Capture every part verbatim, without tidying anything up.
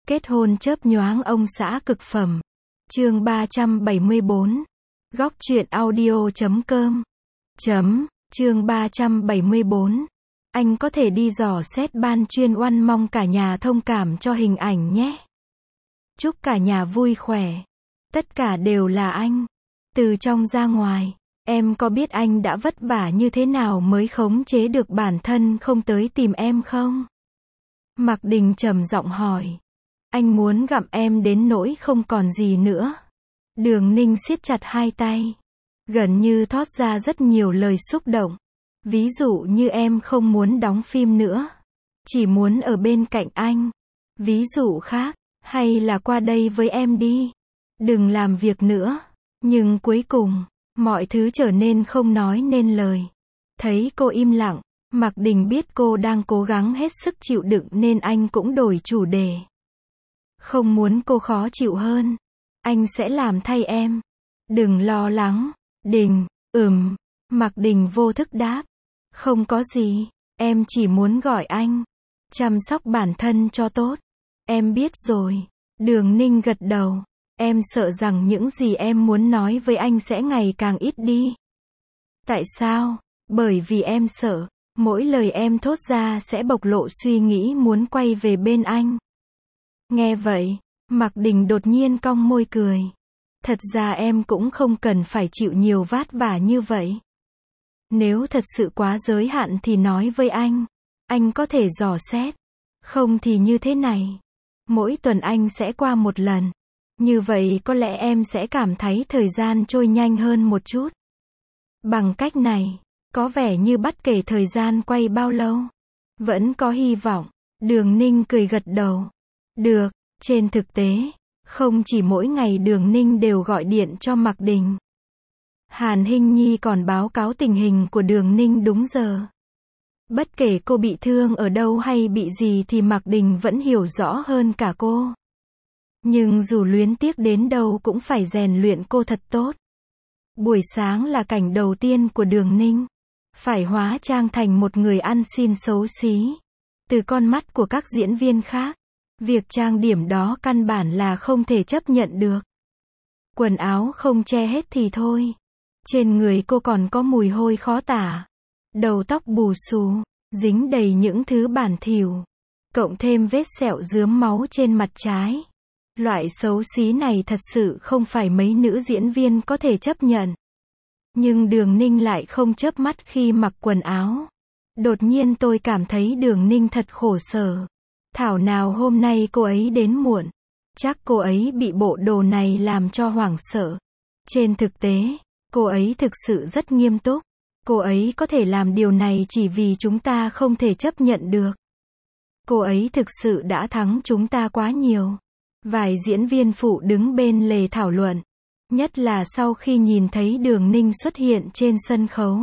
Kết hôn chớp nhoáng ông xã cực phẩm. Chương ba trăm bảy mươi bốn. Góc truyện audio chấm com. Chấm, chương ba trăm bảy mươi bốn. Anh có thể đi dò xét ban chuyên oan, mong cả nhà thông cảm cho hình ảnh nhé. Chúc cả nhà vui khỏe. Tất cả đều là anh. Từ trong ra ngoài, em có biết anh đã vất vả như thế nào mới khống chế được bản thân không tới tìm em không? Mạc Đình trầm giọng hỏi. Anh muốn gặm em đến nỗi không còn gì nữa. Đường Ninh siết chặt hai tay, gần như thốt ra rất nhiều lời xúc động. Ví dụ như em không muốn đóng phim nữa, chỉ muốn ở bên cạnh anh. Ví dụ khác, hay là qua đây với em đi, đừng làm việc nữa. Nhưng cuối cùng, mọi thứ trở nên không nói nên lời. Thấy cô im lặng, Mạc Đình biết cô đang cố gắng hết sức chịu đựng nên anh cũng đổi chủ đề. Không muốn cô khó chịu hơn, anh sẽ làm thay em. Đừng lo lắng. Đình, ừm, Mạc Đình vô thức đáp. Không có gì, em chỉ muốn gọi anh chăm sóc bản thân cho tốt. Em biết rồi. Đường Ninh gật đầu. Em sợ rằng những gì em muốn nói với anh sẽ ngày càng ít đi. Tại sao? Bởi vì em sợ, mỗi lời em thốt ra sẽ bộc lộ suy nghĩ muốn quay về bên anh. Nghe vậy, Mạc Đình đột nhiên cong môi cười. Thật ra em cũng không cần phải chịu nhiều vất vả như vậy. Nếu thật sự quá giới hạn thì nói với anh. Anh có thể dò xét. Không thì như thế này. Mỗi tuần anh sẽ qua một lần. Như vậy có lẽ em sẽ cảm thấy thời gian trôi nhanh hơn một chút. Bằng cách này, có vẻ như bất kể thời gian quay bao lâu, vẫn có hy vọng. Đường Ninh cười gật đầu. Được, trên thực tế, không chỉ mỗi ngày Đường Ninh đều gọi điện cho Mạc Đình. Hàn Hinh Nhi còn báo cáo tình hình của Đường Ninh đúng giờ. Bất kể cô bị thương ở đâu hay bị gì thì Mạc Đình vẫn hiểu rõ hơn cả cô. Nhưng dù luyến tiếc đến đâu cũng phải rèn luyện cô thật tốt. Buổi sáng là cảnh đầu tiên của Đường Ninh. Phải hóa trang thành một người ăn xin xấu xí. Từ con mắt của các diễn viên khác, việc trang điểm đó căn bản là không thể chấp nhận được. Quần áo không che hết thì thôi. Trên người cô còn có mùi hôi khó tả. Đầu tóc bù xù, dính đầy những thứ bẩn thỉu. Cộng thêm vết sẹo rướm máu trên mặt trái. Loại xấu xí này thật sự không phải mấy nữ diễn viên có thể chấp nhận. Nhưng Đường Ninh lại không chớp mắt khi mặc quần áo. Đột nhiên tôi cảm thấy Đường Ninh thật khổ sở. Thảo nào hôm nay cô ấy đến muộn. Chắc cô ấy bị bộ đồ này làm cho hoảng sợ. Trên thực tế, cô ấy thực sự rất nghiêm túc. Cô ấy có thể làm điều này chỉ vì chúng ta không thể chấp nhận được. Cô ấy thực sự đã thắng chúng ta quá nhiều. Vài diễn viên phụ đứng bên lề thảo luận. Nhất là sau khi nhìn thấy Đường Ninh xuất hiện trên sân khấu.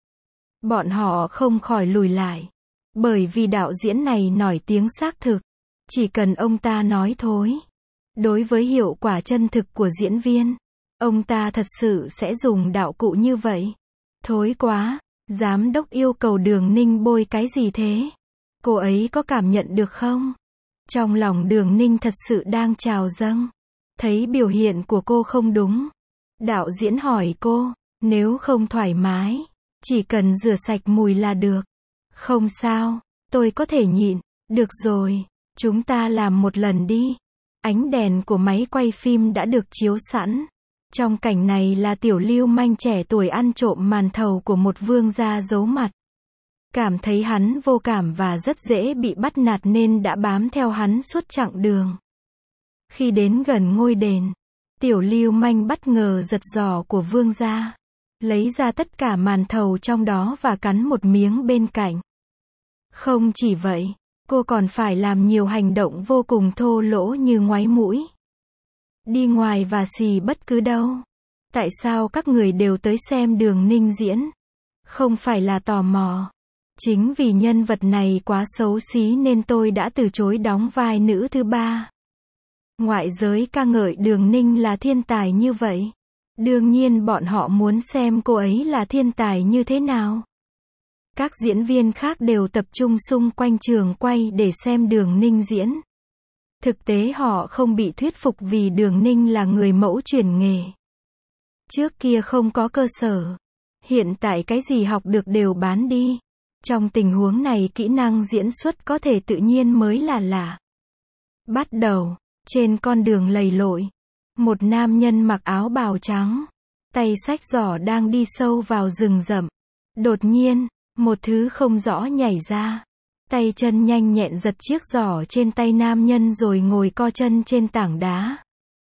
Bọn họ không khỏi lùi lại. Bởi vì đạo diễn này nổi tiếng xác thực. Chỉ cần ông ta nói thôi. Đối với hiệu quả chân thực của diễn viên, ông ta thật sự sẽ dùng đạo cụ như vậy. Thối quá, giám đốc yêu cầu Đường Ninh bôi cái gì thế? Cô ấy có cảm nhận được không? Trong lòng Đường Ninh thật sự đang trào dâng. Thấy biểu hiện của cô không đúng. Đạo diễn hỏi cô, nếu không thoải mái, chỉ cần rửa sạch mùi là được. Không sao, tôi có thể nhịn. Được rồi, chúng ta làm một lần đi. Ánh đèn của máy quay phim đã được chiếu sẵn. Trong cảnh này là tiểu lưu manh trẻ tuổi ăn trộm màn thầu của một vương gia giấu mặt. Cảm thấy hắn vô cảm và rất dễ bị bắt nạt nên đã bám theo hắn suốt chặng đường. Khi đến gần ngôi đền, tiểu lưu manh bất ngờ giật giò của vương gia. Lấy ra tất cả màn thầu trong đó và cắn một miếng bên cạnh. Không chỉ vậy, cô còn phải làm nhiều hành động vô cùng thô lỗ như ngoáy mũi, đi ngoài và xì bất cứ đâu. Tại sao các người đều tới xem Đường Ninh diễn? Không phải là tò mò. Chính vì nhân vật này quá xấu xí nên tôi đã từ chối đóng vai nữ thứ ba. Ngoại giới ca ngợi Đường Ninh là thiên tài như vậy. Đương nhiên bọn họ muốn xem cô ấy là thiên tài như thế nào. Các diễn viên khác đều tập trung xung quanh trường quay để xem Đường Ninh diễn. Thực tế họ không bị thuyết phục vì Đường Ninh là người mẫu chuyển nghề. Trước kia không có cơ sở. Hiện tại cái gì học được đều bán đi. Trong tình huống này kỹ năng diễn xuất có thể tự nhiên mới là lạ. Bắt đầu, trên con đường lầy lội, một nam nhân mặc áo bào trắng, tay xách giỏ đang đi sâu vào rừng rậm. Đột nhiên, một thứ không rõ nhảy ra. Tay chân nhanh nhẹn giật chiếc giỏ trên tay nam nhân rồi ngồi co chân trên tảng đá.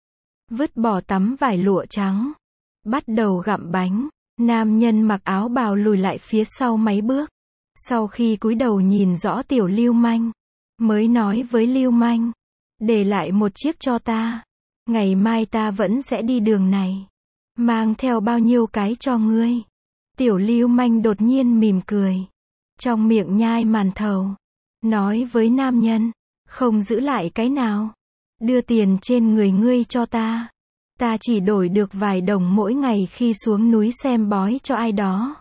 Vứt bỏ tấm vải lụa trắng. Bắt đầu gặm bánh. Nam nhân mặc áo bào lùi lại phía sau mấy bước. Sau khi cúi đầu nhìn rõ tiểu lưu manh, mới nói với lưu manh, để lại một chiếc cho ta. Ngày mai ta vẫn sẽ đi đường này. Mang theo bao nhiêu cái cho ngươi. Tiểu lưu manh đột nhiên mỉm cười. Trong miệng nhai màn thầu. Nói với nam nhân, không giữ lại cái nào. Đưa tiền trên người ngươi cho ta. Ta chỉ đổi được vài đồng mỗi ngày khi xuống núi xem bói cho ai đó.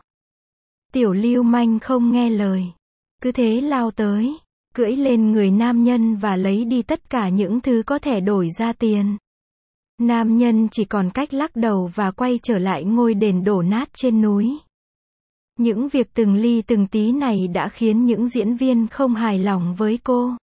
Tiểu lưu manh không nghe lời. Cứ thế lao tới, cưỡi lên người nam nhân và lấy đi tất cả những thứ có thể đổi ra tiền. Nam nhân chỉ còn cách lắc đầu và quay trở lại ngôi đền đổ nát trên núi. Những việc từng ly từng tí này đã khiến những diễn viên không hài lòng với cô.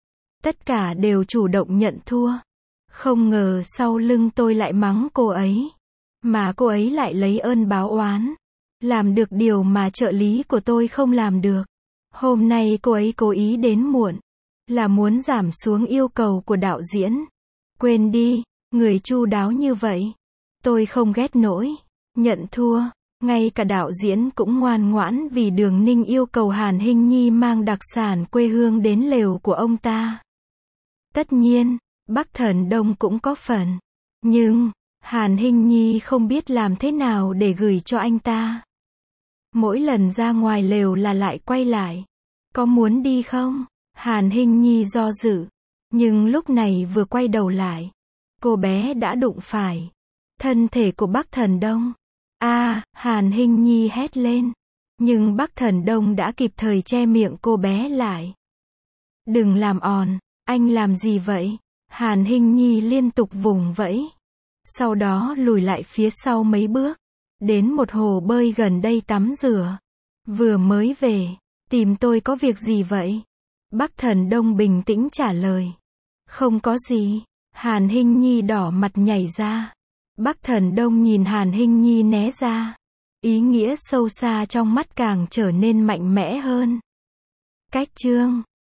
Tất cả đều chủ động nhận thua. Không ngờ sau lưng tôi lại mắng cô ấy. Mà cô ấy lại lấy ơn báo oán. Làm được điều mà trợ lý của tôi không làm được. Hôm nay cô ấy cố ý đến muộn. Là muốn giảm xuống yêu cầu của đạo diễn. Quên đi, người chu đáo như vậy. Tôi không ghét nổi. Nhận thua. Ngay cả đạo diễn cũng ngoan ngoãn vì Đường Ninh yêu cầu Hàn Hinh Nhi mang đặc sản quê hương đến lều của ông ta. Tất nhiên, Bắc Thần Đông cũng có phần. Nhưng, Hàn Hinh Nhi không biết làm thế nào để gửi cho anh ta. Mỗi lần ra ngoài lều là lại quay lại. Có muốn đi không? Hàn Hinh Nhi do dự. Nhưng lúc này vừa quay đầu lại, cô bé đã đụng phải thân thể của Bắc Thần Đông. A, à, Hàn Hinh Nhi hét lên. Nhưng Bắc Thần Đông đã kịp thời che miệng cô bé lại. Đừng làm ồn, anh làm gì vậy? Hàn Hinh Nhi liên tục vùng vẫy. Sau đó lùi lại phía sau mấy bước. Đến một hồ bơi gần đây tắm rửa. Vừa mới về, tìm tôi có việc gì vậy? Bắc Thần Đông bình tĩnh trả lời. Không có gì. Hàn Hinh Nhi đỏ mặt nhảy ra. Bắc Thần Đông nhìn Hàn Hinh Nhi né ra. Ý nghĩa sâu xa trong mắt càng trở nên mạnh mẽ hơn. Cách chương